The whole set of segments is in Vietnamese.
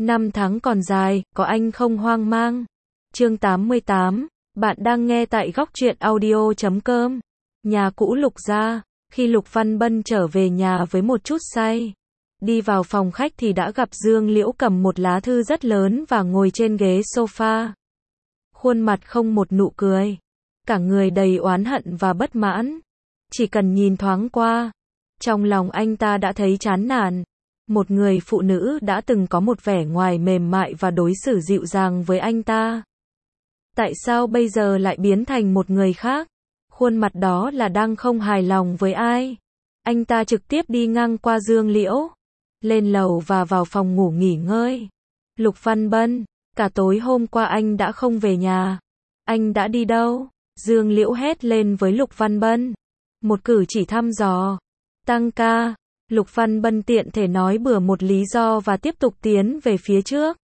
Năm tháng còn dài, có anh không hoang mang. Chương 88, bạn đang nghe tại góc truyện audio.com. Nhà cũ Lục gia, khi Lục Văn Bân trở về nhà với một chút say. Đi vào phòng khách thì đã gặp Dương Liễu cầm một lá thư rất lớn và ngồi trên ghế sofa. Khuôn mặt không một nụ cười. Cả người đầy oán hận và bất mãn. Chỉ cần nhìn thoáng qua, trong lòng anh ta đã thấy chán nản. Một người phụ nữ đã từng có một vẻ ngoài mềm mại và đối xử dịu dàng với anh ta. Tại sao bây giờ lại biến thành một người khác? Khuôn mặt đó là đang không hài lòng với ai. Anh ta trực tiếp đi ngang qua Dương Liễu, lên lầu và vào phòng ngủ nghỉ ngơi. Lục Văn Bân, cả tối hôm qua anh đã không về nhà. Anh đã đi đâu? Dương Liễu hét lên với Lục Văn Bân. Một cử chỉ thăm dò. Tăng ca. Lục Văn Bân tiện thể nói bừa một lý do và tiếp tục tiến về phía trước.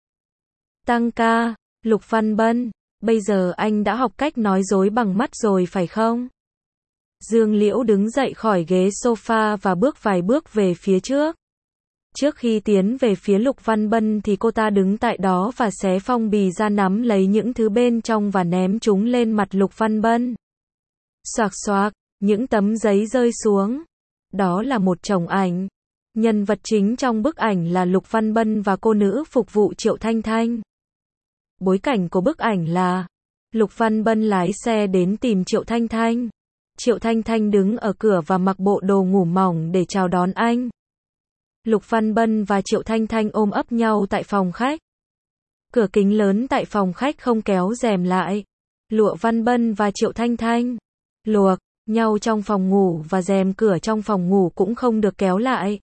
Tăng ca. Lục Văn Bân, bây giờ anh đã học cách nói dối bằng mắt rồi phải không? Dương Liễu đứng dậy khỏi ghế sofa và bước vài bước về phía trước. Trước khi tiến về phía Lục Văn Bân thì cô ta đứng tại đó và xé phong bì ra, nắm lấy những thứ bên trong và ném chúng lên mặt Lục Văn Bân. Xoạc xoạc, những tấm giấy rơi xuống. Đó là một chồng ảnh. Nhân vật chính trong bức ảnh là Lục Văn Bân và cô nữ phục vụ Triệu Thanh Thanh. Bối cảnh của bức ảnh là Lục Văn Bân lái xe đến tìm Triệu Thanh Thanh. Triệu Thanh Thanh đứng ở cửa và mặc bộ đồ ngủ mỏng để chào đón anh. Lục Văn Bân và Triệu Thanh Thanh ôm ấp nhau tại phòng khách. Cửa kính lớn tại phòng khách không kéo rèm lại. Lụa Văn Bân và Triệu Thanh Thanh luộc nhau trong phòng ngủ và rèm cửa trong phòng ngủ cũng không được kéo lại.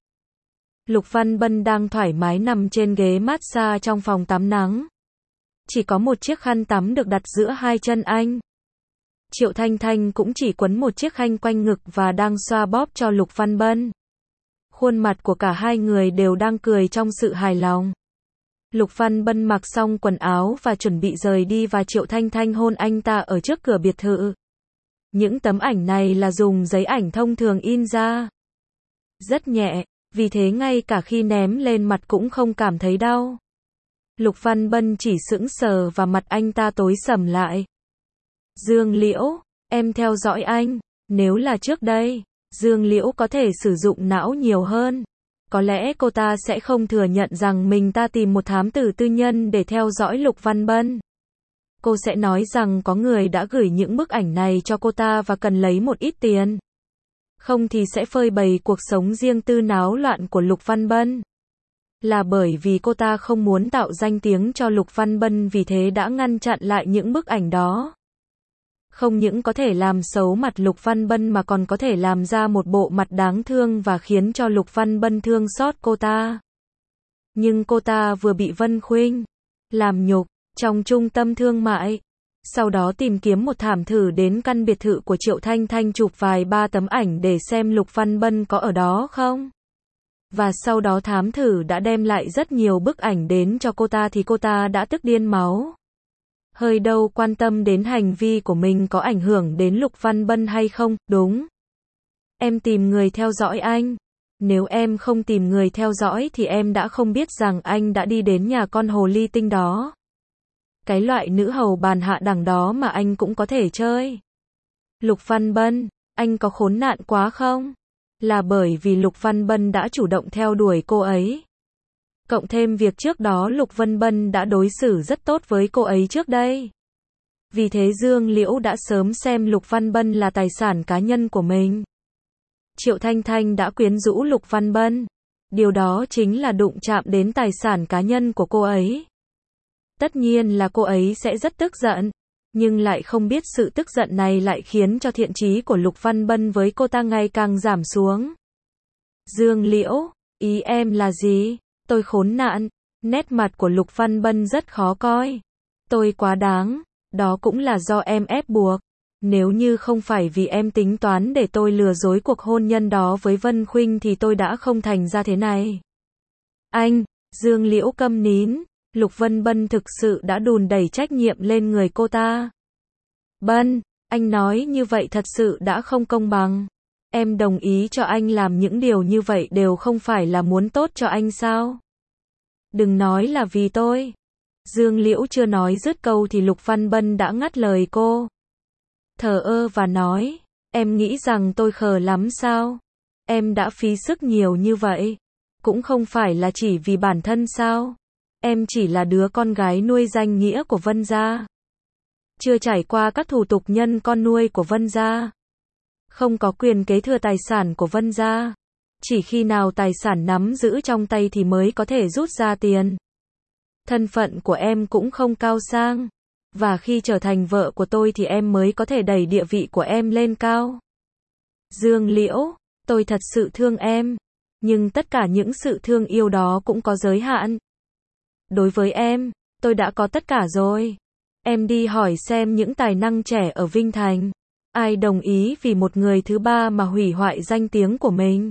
Lục Văn Bân đang thoải mái nằm trên ghế massage trong phòng tắm nắng. Chỉ có một chiếc khăn tắm được đặt giữa hai chân anh. Triệu Thanh Thanh cũng chỉ quấn một chiếc khăn quanh ngực và đang xoa bóp cho Lục Văn Bân. Khuôn mặt của cả hai người đều đang cười trong sự hài lòng. Lục Văn Bân mặc xong quần áo và chuẩn bị rời đi và Triệu Thanh Thanh hôn anh ta ở trước cửa biệt thự. Những tấm ảnh này là dùng giấy ảnh thông thường in ra. Rất nhẹ, vì thế ngay cả khi ném lên mặt cũng không cảm thấy đau. Lục Văn Bân chỉ sững sờ và mặt anh ta tối sầm lại. Dương Liễu, em theo dõi anh. Nếu là trước đây, Dương Liễu có thể sử dụng não nhiều hơn. Có lẽ cô ta sẽ không thừa nhận rằng mình ta tìm một thám tử tư nhân để theo dõi Lục Văn Bân. Cô sẽ nói rằng có người đã gửi những bức ảnh này cho cô ta và cần lấy một ít tiền. Không thì sẽ phơi bày cuộc sống riêng tư náo loạn của Lục Văn Bân. Là bởi vì cô ta không muốn tạo danh tiếng cho Lục Văn Bân, vì thế đã ngăn chặn lại những bức ảnh đó. Không những có thể làm xấu mặt Lục Văn Bân mà còn có thể làm ra một bộ mặt đáng thương và khiến cho Lục Văn Bân thương xót cô ta. Nhưng cô ta vừa bị Vân Khuynh làm nhục trong trung tâm thương mại. Sau đó tìm kiếm một thám tử đến căn biệt thự của Triệu Thanh Thanh chụp vài ba tấm ảnh để xem Lục Văn Bân có ở đó không. Và sau đó thám tử đã đem lại rất nhiều bức ảnh đến cho cô ta thì cô ta đã tức điên máu. Hơi đâu quan tâm đến hành vi của mình có ảnh hưởng đến Lục Văn Bân hay không, đúng. Em tìm người theo dõi anh. Nếu em không tìm người theo dõi thì em đã không biết rằng anh đã đi đến nhà con hồ ly tinh đó. Cái loại nữ hầu bàn hạ đẳng đó mà anh cũng có thể chơi. Lục Văn Bân, anh có khốn nạn quá không? Là bởi vì Lục Văn Bân đã chủ động theo đuổi cô ấy. Cộng thêm việc trước đó Lục Văn Bân đã đối xử rất tốt với cô ấy trước đây. Vì thế Dương Liễu đã sớm xem Lục Văn Bân là tài sản cá nhân của mình. Triệu Thanh Thanh đã quyến rũ Lục Văn Bân. Điều đó chính là đụng chạm đến tài sản cá nhân của cô ấy. Tất nhiên là cô ấy sẽ rất tức giận. Nhưng lại không biết sự tức giận này lại khiến cho thiện chí của Lục Văn Bân với cô ta ngày càng giảm xuống. Dương Liễu, ý em là gì? Tôi khốn nạn. Nét mặt của Lục Văn Bân rất khó coi. Tôi quá đáng. Đó cũng là do em ép buộc. Nếu như không phải vì em tính toán để tôi lừa dối cuộc hôn nhân đó với Vân Khuynh thì tôi đã không thành ra thế này. Anh, Dương Liễu câm nín. Lục Văn Bân thực sự đã đùn đẩy trách nhiệm lên người cô ta. Bân, anh nói như vậy thật sự đã không công bằng. Em đồng ý cho anh làm những điều như vậy đều không phải là muốn tốt cho anh sao? Đừng nói là vì tôi. Dương Liễu chưa nói dứt câu thì Lục Văn Bân đã ngắt lời cô. Thờ ơ và nói, em nghĩ rằng tôi khờ lắm sao? Em đã phí sức nhiều như vậy. Cũng không phải là chỉ vì bản thân sao? Em chỉ là đứa con gái nuôi danh nghĩa của Vân gia. Chưa trải qua các thủ tục nhân con nuôi của Vân gia. Không có quyền kế thừa tài sản của Vân gia. Chỉ khi nào tài sản nắm giữ trong tay thì mới có thể rút ra tiền. Thân phận của em cũng không cao sang. Và khi trở thành vợ của tôi thì em mới có thể đẩy địa vị của em lên cao. Dương Liễu, tôi thật sự thương em. Nhưng tất cả những sự thương yêu đó cũng có giới hạn. Đối với em, tôi đã có tất cả rồi. Em đi hỏi xem những tài năng trẻ ở Vinh Thành. Ai đồng ý vì một người thứ ba mà hủy hoại danh tiếng của mình.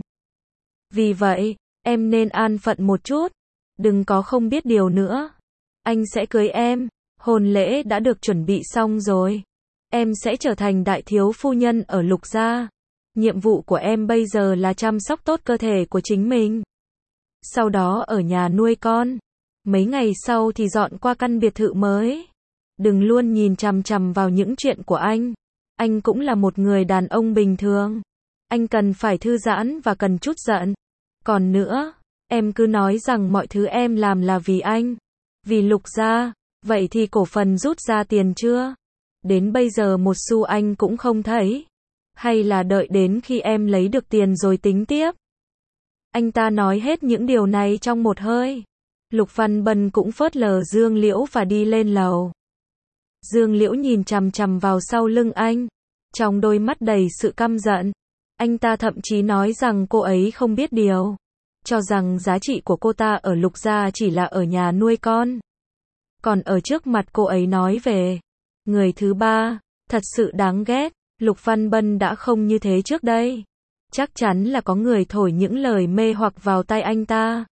Vì vậy, em nên an phận một chút. Đừng có không biết điều nữa. Anh sẽ cưới em. Hôn lễ đã được chuẩn bị xong rồi. Em sẽ trở thành đại thiếu phu nhân ở Lục gia. Nhiệm vụ của em bây giờ là chăm sóc tốt cơ thể của chính mình. Sau đó ở nhà nuôi con. Mấy ngày sau thì dọn qua căn biệt thự mới. Đừng luôn nhìn chằm chằm vào những chuyện của anh. Anh cũng là một người đàn ông bình thường. Anh cần phải thư giãn và cần chút giận. Còn nữa, em cứ nói rằng mọi thứ em làm là vì anh. Vì Lục gia. Vậy thì cổ phần rút ra tiền chưa? Đến bây giờ một xu anh cũng không thấy. Hay là đợi đến khi em lấy được tiền rồi tính tiếp? Anh ta nói hết những điều này trong một hơi. Lục Văn Bân cũng phớt lờ Dương Liễu và đi lên lầu. Dương Liễu nhìn chằm chằm vào sau lưng anh. Trong đôi mắt đầy sự căm giận. Anh ta thậm chí nói rằng cô ấy không biết điều. Cho rằng giá trị của cô ta ở Lục gia chỉ là ở nhà nuôi con. Còn ở trước mặt cô ấy nói về người thứ ba, thật sự đáng ghét. Lục Văn Bân đã không như thế trước đây. Chắc chắn là có người thổi những lời mê hoặc vào tai anh ta.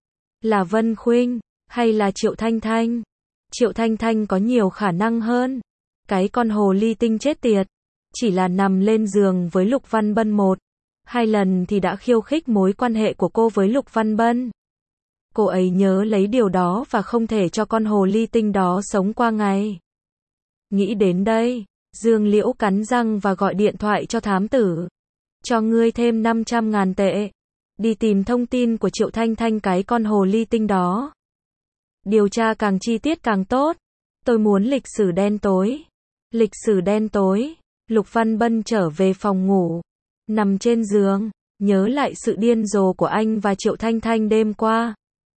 Là Vân Khuynh, hay là Triệu Thanh Thanh? Triệu Thanh Thanh có nhiều khả năng hơn. Cái con hồ ly tinh chết tiệt. Chỉ là nằm lên giường với Lục Văn Bân 1-2 lần thì đã khiêu khích mối quan hệ của cô với Lục Văn Bân. Cô ấy nhớ lấy điều đó và không thể cho con hồ ly tinh đó sống qua ngày. Nghĩ đến đây, Dương Liễu cắn răng và gọi điện thoại cho thám tử. Cho ngươi thêm 500.000 tệ. Đi tìm thông tin của Triệu Thanh Thanh cái con hồ ly tinh đó. Điều tra càng chi tiết càng tốt. Tôi muốn lịch sử đen tối. Lịch sử đen tối. Lục Văn Bân trở về phòng ngủ. Nằm trên giường, nhớ lại sự điên rồ của anh và Triệu Thanh Thanh đêm qua.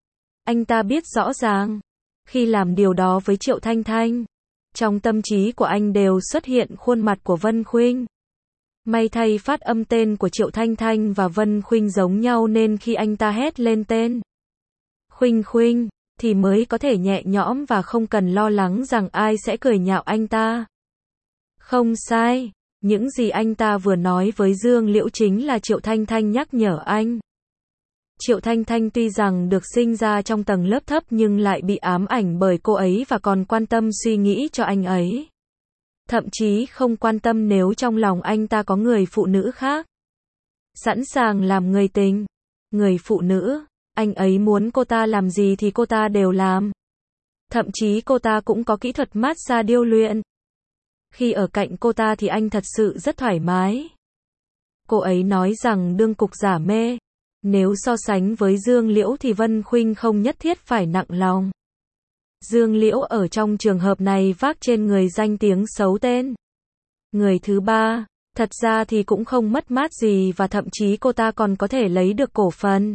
Anh ta biết rõ ràng, khi làm điều đó với Triệu Thanh Thanh, trong tâm trí của anh đều xuất hiện khuôn mặt của Vân Khuynh. May thay phát âm tên của Triệu Thanh Thanh và Vân Khuynh giống nhau nên khi anh ta hét lên tên Khuynh Khuynh, thì mới có thể nhẹ nhõm và không cần lo lắng rằng ai sẽ cười nhạo anh ta. Không sai, những gì anh ta vừa nói với Dương Liễu chính là Triệu Thanh Thanh nhắc nhở anh. Triệu Thanh Thanh tuy rằng được sinh ra trong tầng lớp thấp nhưng lại bị ám ảnh bởi cô ấy và còn quan tâm suy nghĩ cho anh ấy. Thậm chí không quan tâm nếu trong lòng anh ta có người phụ nữ khác. Sẵn sàng làm người tình. Người phụ nữ, anh ấy muốn cô ta làm gì thì cô ta đều làm. Thậm chí cô ta cũng có kỹ thuật massage điêu luyện. Khi ở cạnh cô ta thì anh thật sự rất thoải mái. Cô ấy nói rằng đương cục giả mê. Nếu so sánh với Dương Liễu thì Vân Khuynh không nhất thiết phải nặng lòng. Dương Liễu ở trong trường hợp này vác trên người danh tiếng xấu tên. Người thứ ba, thật ra thì cũng không mất mát gì và thậm chí cô ta còn có thể lấy được cổ phần.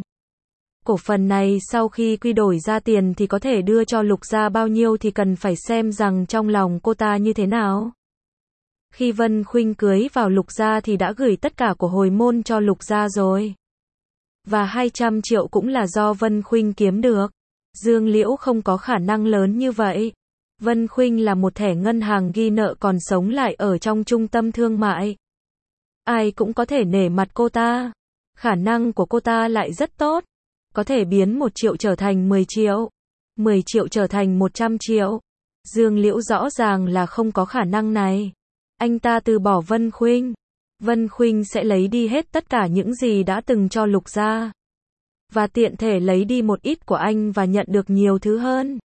Cổ phần này sau khi quy đổi ra tiền thì có thể đưa cho Lục gia bao nhiêu thì cần phải xem rằng trong lòng cô ta như thế nào. Khi Vân Khuynh cưới vào Lục gia thì đã gửi tất cả của hồi môn cho Lục gia rồi. Và 200 triệu cũng là do Vân Khuynh kiếm được. Dương Liễu không có khả năng lớn như vậy. Vân Khuynh là một thẻ ngân hàng ghi nợ còn sống lại ở trong trung tâm thương mại. Ai cũng có thể nể mặt cô ta. Khả năng của cô ta lại rất tốt. Có thể biến 1 triệu trở thành 10 triệu. 10 triệu trở thành 100 triệu. Dương Liễu rõ ràng là không có khả năng này. Anh ta từ bỏ Vân Khuynh. Vân Khuynh sẽ lấy đi hết tất cả những gì đã từng cho Lục gia. và tiện thể lấy đi một ít của anh và nhận được nhiều thứ hơn.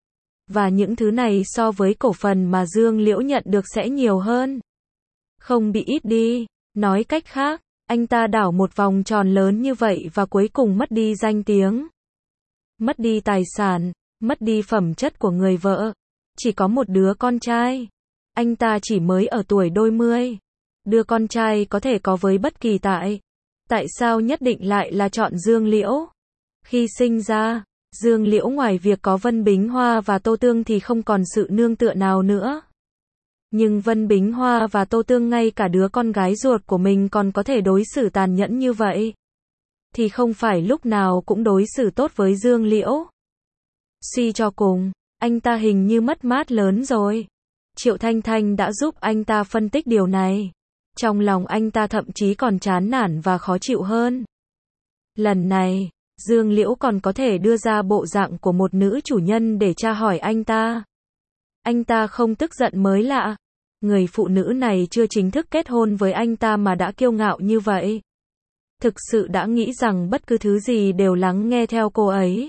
Và những thứ này so với cổ phần mà Dương Liễu nhận được sẽ nhiều hơn. Không bị ít đi. Nói cách khác, anh ta đảo một vòng tròn lớn như vậy và cuối cùng mất đi danh tiếng. Mất đi tài sản, mất đi phẩm chất của người vợ. Chỉ có một đứa con trai. Anh ta chỉ mới ở tuổi đôi mươi. Đứa con trai có thể có với bất kỳ tại sao nhất định lại là chọn Dương Liễu? Khi sinh ra, Dương Liễu ngoài việc có Vân Bính Hoa và Tô Tương thì không còn sự nương tựa nào nữa. Nhưng Vân Bính Hoa và Tô Tương ngay cả đứa con gái ruột của mình còn có thể đối xử tàn nhẫn như vậy. Thì không phải lúc nào cũng đối xử tốt với Dương Liễu. Suy cho cùng, anh ta hình như mất mát lớn rồi. Triệu Thanh Thanh đã giúp anh ta phân tích điều này. Trong lòng anh ta thậm chí còn chán nản và khó chịu hơn. Lần này, Dương Liễu còn có thể đưa ra bộ dạng của một nữ chủ nhân để tra hỏi anh ta. Anh ta không tức giận mới lạ. Người phụ nữ này chưa chính thức kết hôn với anh ta mà đã kiêu ngạo như vậy. Thực sự đã nghĩ rằng bất cứ thứ gì đều lắng nghe theo cô ấy.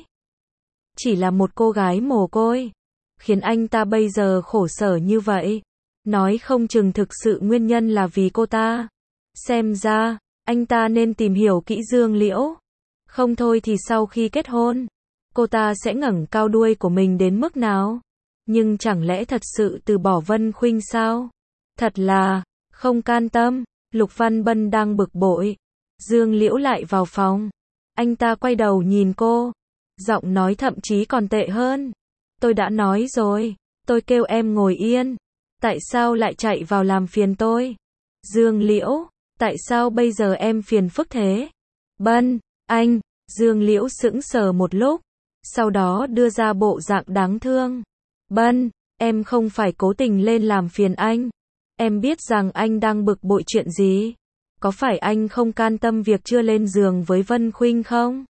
Chỉ là một cô gái mồ côi, khiến anh ta bây giờ khổ sở như vậy. Nói không chừng thực sự nguyên nhân là vì cô ta. Xem ra, anh ta nên tìm hiểu kỹ Dương Liễu. Không thôi thì sau khi kết hôn, cô ta sẽ ngẩng cao đuôi của mình đến mức nào? Nhưng chẳng lẽ thật sự từ bỏ Vân Khuynh sao? Thật là, không can tâm. Lục Văn Bân đang bực bội. Dương Liễu lại vào phòng. Anh ta quay đầu nhìn cô. Giọng nói thậm chí còn tệ hơn. Tôi đã nói rồi, tôi kêu em ngồi yên. Tại sao lại chạy vào làm phiền tôi? Dương Liễu, tại sao bây giờ em phiền phức thế? Bân, anh. Dương Liễu sững sờ một lúc, sau đó đưa ra bộ dạng đáng thương. Bân, em không phải cố tình lên làm phiền anh. Em biết rằng anh đang bực bội chuyện gì. Có phải anh không can tâm việc chưa lên giường với Vân Khuynh không?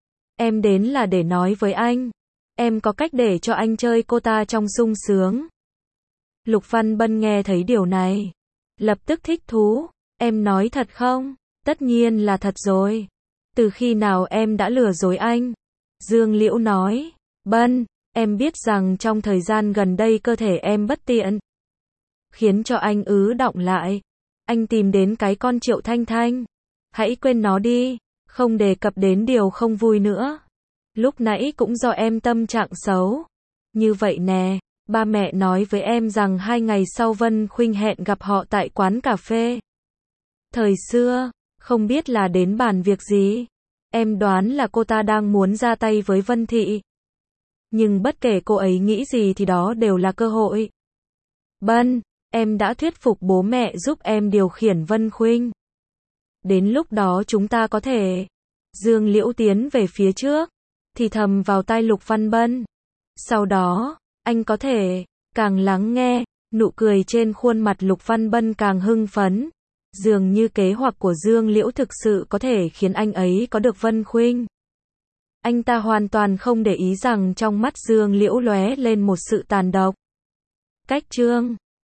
Em đến là để nói với anh. Em có cách để cho anh chơi cô ta trong sung sướng. Lục Văn Bân nghe thấy điều này, lập tức thích thú. Em nói thật không? Tất nhiên là thật rồi. Từ khi nào em đã lừa dối anh? Dương Liễu nói. Bân, em biết rằng trong thời gian gần đây cơ thể em bất tiện, khiến cho anh ứ đọng lại. Anh tìm đến cái con Triệu Thanh Thanh. Hãy quên nó đi, không đề cập đến điều không vui nữa. Lúc nãy cũng do em tâm trạng xấu. Như vậy nè, ba mẹ nói với em rằng 2 ngày sau Vân Khuynh hẹn gặp họ tại quán cà phê. Thời xưa, không biết là đến bàn việc gì. Em đoán là cô ta đang muốn ra tay với Vân Thị. Nhưng bất kể cô ấy nghĩ gì thì đó đều là cơ hội. Bân, em đã thuyết phục bố mẹ giúp em điều khiển Vân Khuynh. Đến lúc đó chúng ta có thể. Dương Liễu tiến về phía trước, thì thầm vào tai Lục Văn Bân. Sau đó, anh có thể, càng lắng nghe, nụ cười trên khuôn mặt Lục Văn Bân càng hưng phấn. Dường như kế hoạch của Dương Liễu thực sự có thể khiến anh ấy có được Vân Khuynh. Anh ta hoàn toàn không để ý rằng trong mắt Dương Liễu lóe lên một sự tàn độc. Cách chương